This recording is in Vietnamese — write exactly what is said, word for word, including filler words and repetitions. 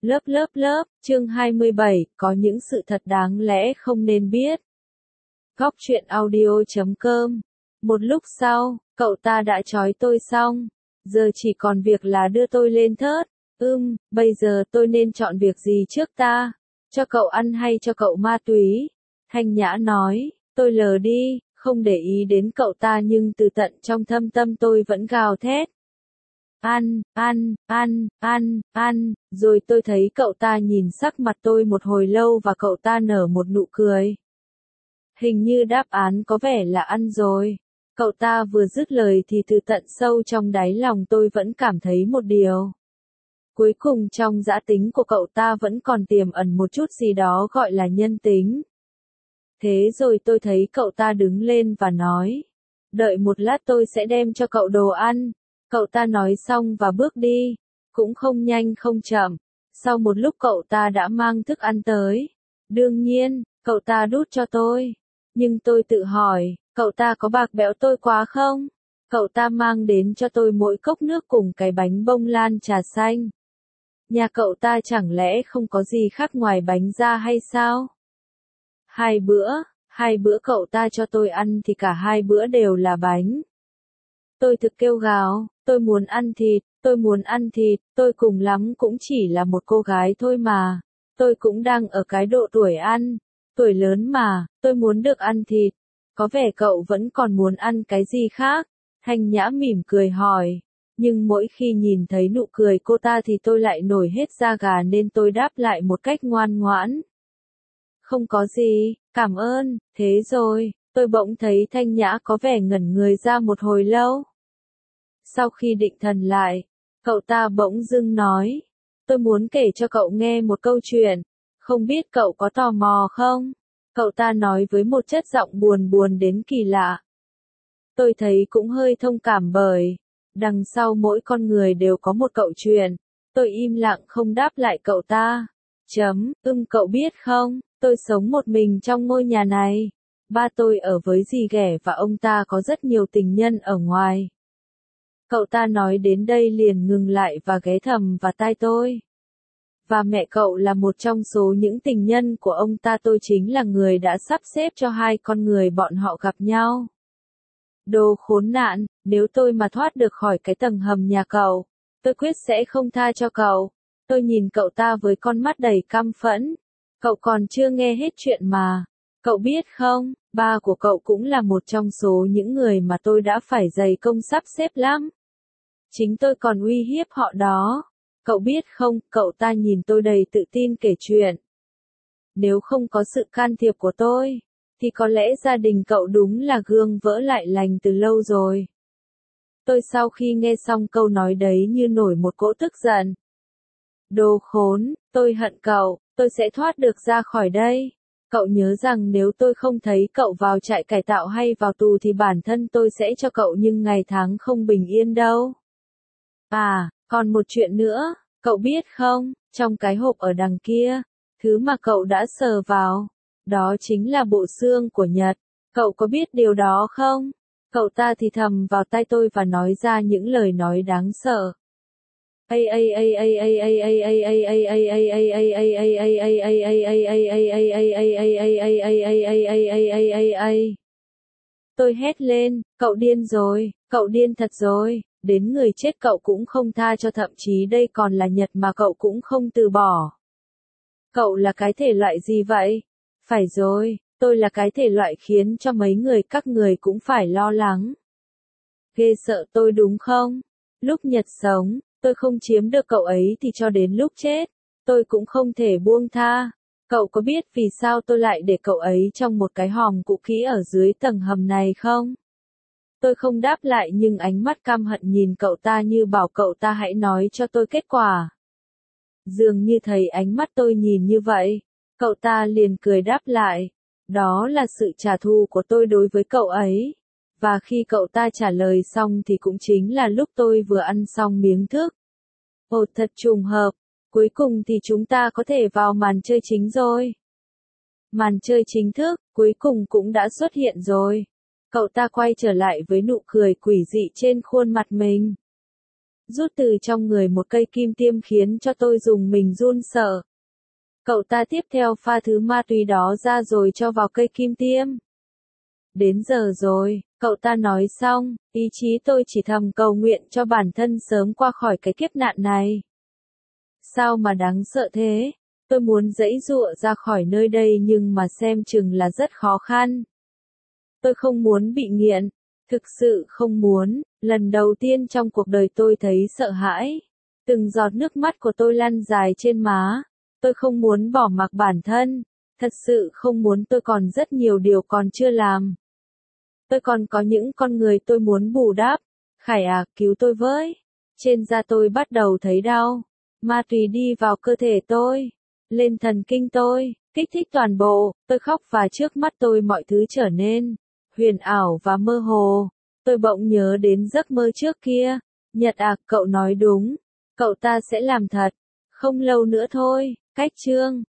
Lớp lớp lớp, chương hai mươi bảy, có những sự thật đáng lẽ không nên biết. Góc truyện audio.com. Một lúc sau, cậu ta đã trói tôi xong. Giờ chỉ còn việc là đưa tôi lên thớt. Ừm, bây giờ tôi nên chọn việc gì trước ta? Cho cậu ăn hay cho cậu ma túy? Thanh Nhã nói, tôi lờ đi, không để ý đến cậu ta nhưng từ tận trong thâm tâm tôi vẫn gào thét. Ăn, ăn, ăn, ăn, ăn, rồi tôi thấy cậu ta nhìn sắc mặt tôi một hồi lâu và cậu ta nở một nụ cười. Hình như đáp án có vẻ là ăn rồi. Cậu ta vừa dứt lời thì từ tận sâu trong đáy lòng tôi vẫn cảm thấy một điều. Cuối cùng trong dã tính của cậu ta vẫn còn tiềm ẩn một chút gì đó gọi là nhân tính. Thế rồi tôi thấy cậu ta đứng lên và nói, đợi một lát tôi sẽ đem cho cậu đồ ăn. Cậu ta nói xong và bước đi, cũng không nhanh không chậm. Sau một lúc cậu ta đã mang thức ăn tới. Đương nhiên, cậu ta đút cho tôi. Nhưng tôi tự hỏi, cậu ta có bạc bẽo tôi quá không? Cậu ta mang đến cho tôi mỗi cốc nước cùng cái bánh bông lan trà xanh. Nhà cậu ta chẳng lẽ không có gì khác ngoài bánh ra hay sao? Hai bữa, hai bữa cậu ta cho tôi ăn thì cả hai bữa đều là bánh. Tôi thực kêu gào, tôi muốn ăn thịt, tôi muốn ăn thịt, tôi cùng lắm cũng chỉ là một cô gái thôi mà. Tôi cũng đang ở cái độ tuổi ăn, tuổi lớn mà, tôi muốn được ăn thịt. Có vẻ cậu vẫn còn muốn ăn cái gì khác? Thanh Nhã mỉm cười hỏi. Nhưng mỗi khi nhìn thấy nụ cười cô ta thì tôi lại nổi hết da gà nên tôi đáp lại một cách ngoan ngoãn. Không có gì, cảm ơn, thế rồi, tôi bỗng thấy Thanh Nhã có vẻ ngẩn người ra một hồi lâu. Sau khi định thần lại, cậu ta bỗng dưng nói, tôi muốn kể cho cậu nghe một câu chuyện, không biết cậu có tò mò không? Cậu ta nói với một chất giọng buồn buồn đến kỳ lạ. Tôi thấy cũng hơi thông cảm bởi, đằng sau mỗi con người đều có một cậu chuyện. Tôi im lặng không đáp lại cậu ta. Chấm, ưm cậu biết không, tôi sống một mình trong ngôi nhà này. Ba tôi ở với dì ghẻ và ông ta có rất nhiều tình nhân ở ngoài. Cậu ta nói đến đây liền ngừng lại và ghé thầm vào tai tôi. Và mẹ cậu là một trong số những tình nhân của ông ta, tôi chính là người đã sắp xếp cho hai con người bọn họ gặp nhau. Đồ khốn nạn, nếu tôi mà thoát được khỏi cái tầng hầm nhà cậu, tôi quyết sẽ không tha cho cậu. Tôi nhìn cậu ta với con mắt đầy căm phẫn. Cậu còn chưa nghe hết chuyện mà. Cậu biết không, ba của cậu cũng là một trong số những người mà tôi đã phải dày công sắp xếp lắm. Chính tôi còn uy hiếp họ đó. Cậu biết không, cậu ta nhìn tôi đầy tự tin kể chuyện. Nếu không có sự can thiệp của tôi, thì có lẽ gia đình cậu đúng là gương vỡ lại lành từ lâu rồi. Tôi sau khi nghe xong câu nói đấy như nổi một cỗ tức giận. Đồ khốn, tôi hận cậu, tôi sẽ thoát được ra khỏi đây. Cậu nhớ rằng nếu tôi không thấy cậu vào trại cải tạo hay vào tù thì bản thân tôi sẽ cho cậu nhưng ngày tháng không bình yên đâu. À, còn một chuyện nữa, cậu biết không, trong cái hộp ở đằng kia, thứ mà cậu đã sờ vào, đó chính là bộ xương của Nhật. Cậu có biết điều đó không? Cậu ta thì thầm vào tai tôi và nói ra những lời nói đáng sợ. Tôi hét lên, cậu điên rồi, cậu điên thật rồi, đến người chết cậu cũng không tha cho, thậm chí đây còn là Nhật mà cậu cũng không từ bỏ. Cậu là cái thể loại gì vậy? Phải rồi, tôi là cái thể loại khiến cho mấy người các người cũng phải lo lắng. Ghê sợ tôi đúng không? Lúc Nhật sống, tôi không chiếm được cậu ấy thì cho đến lúc chết, tôi cũng không thể buông tha. Cậu có biết vì sao tôi lại để cậu ấy trong một cái hòm cũ kỹ ở dưới tầng hầm này không? Tôi không đáp lại nhưng ánh mắt căm hận nhìn cậu ta như bảo cậu ta hãy nói cho tôi kết quả. Dường như thấy ánh mắt tôi nhìn như vậy, cậu ta liền cười đáp lại. Đó là sự trả thù của tôi đối với cậu ấy. Và khi cậu ta trả lời xong thì cũng chính là lúc tôi vừa ăn xong miếng thức. Ồ, thật trùng hợp, cuối cùng thì chúng ta có thể vào màn chơi chính rồi. Màn chơi chính thức, cuối cùng cũng đã xuất hiện rồi. Cậu ta quay trở lại với nụ cười quỷ dị trên khuôn mặt mình. rút từ trong người một cây kim tiêm khiến cho tôi dùng mình run sợ. Cậu ta tiếp theo pha thứ ma túy đó ra rồi cho vào cây kim tiêm. Đến giờ rồi, cậu ta nói xong, ý chí tôi chỉ thầm cầu nguyện cho bản thân sớm qua khỏi cái kiếp nạn này. Sao mà đáng sợ thế? Tôi muốn giãy giụa ra khỏi nơi đây nhưng mà xem chừng là rất khó khăn. Tôi không muốn bị nghiện, thực sự không muốn, lần đầu tiên trong cuộc đời tôi thấy sợ hãi. Từng giọt nước mắt của tôi lăn dài trên má. Tôi không muốn bỏ mặc bản thân, thật sự không muốn, tôi còn rất nhiều điều còn chưa làm. Tôi còn có những con người tôi muốn bù đắp. Khải à, cứu tôi với. Trên da tôi bắt đầu thấy đau. Ma túy đi vào cơ thể tôi, lên thần kinh tôi, kích thích toàn bộ, tôi khóc và trước mắt tôi mọi thứ trở nên huyền ảo và mơ hồ. Tôi bỗng nhớ đến giấc mơ trước kia. Nhật à, cậu nói đúng. Cậu ta sẽ làm thật. Không lâu nữa thôi, cách chương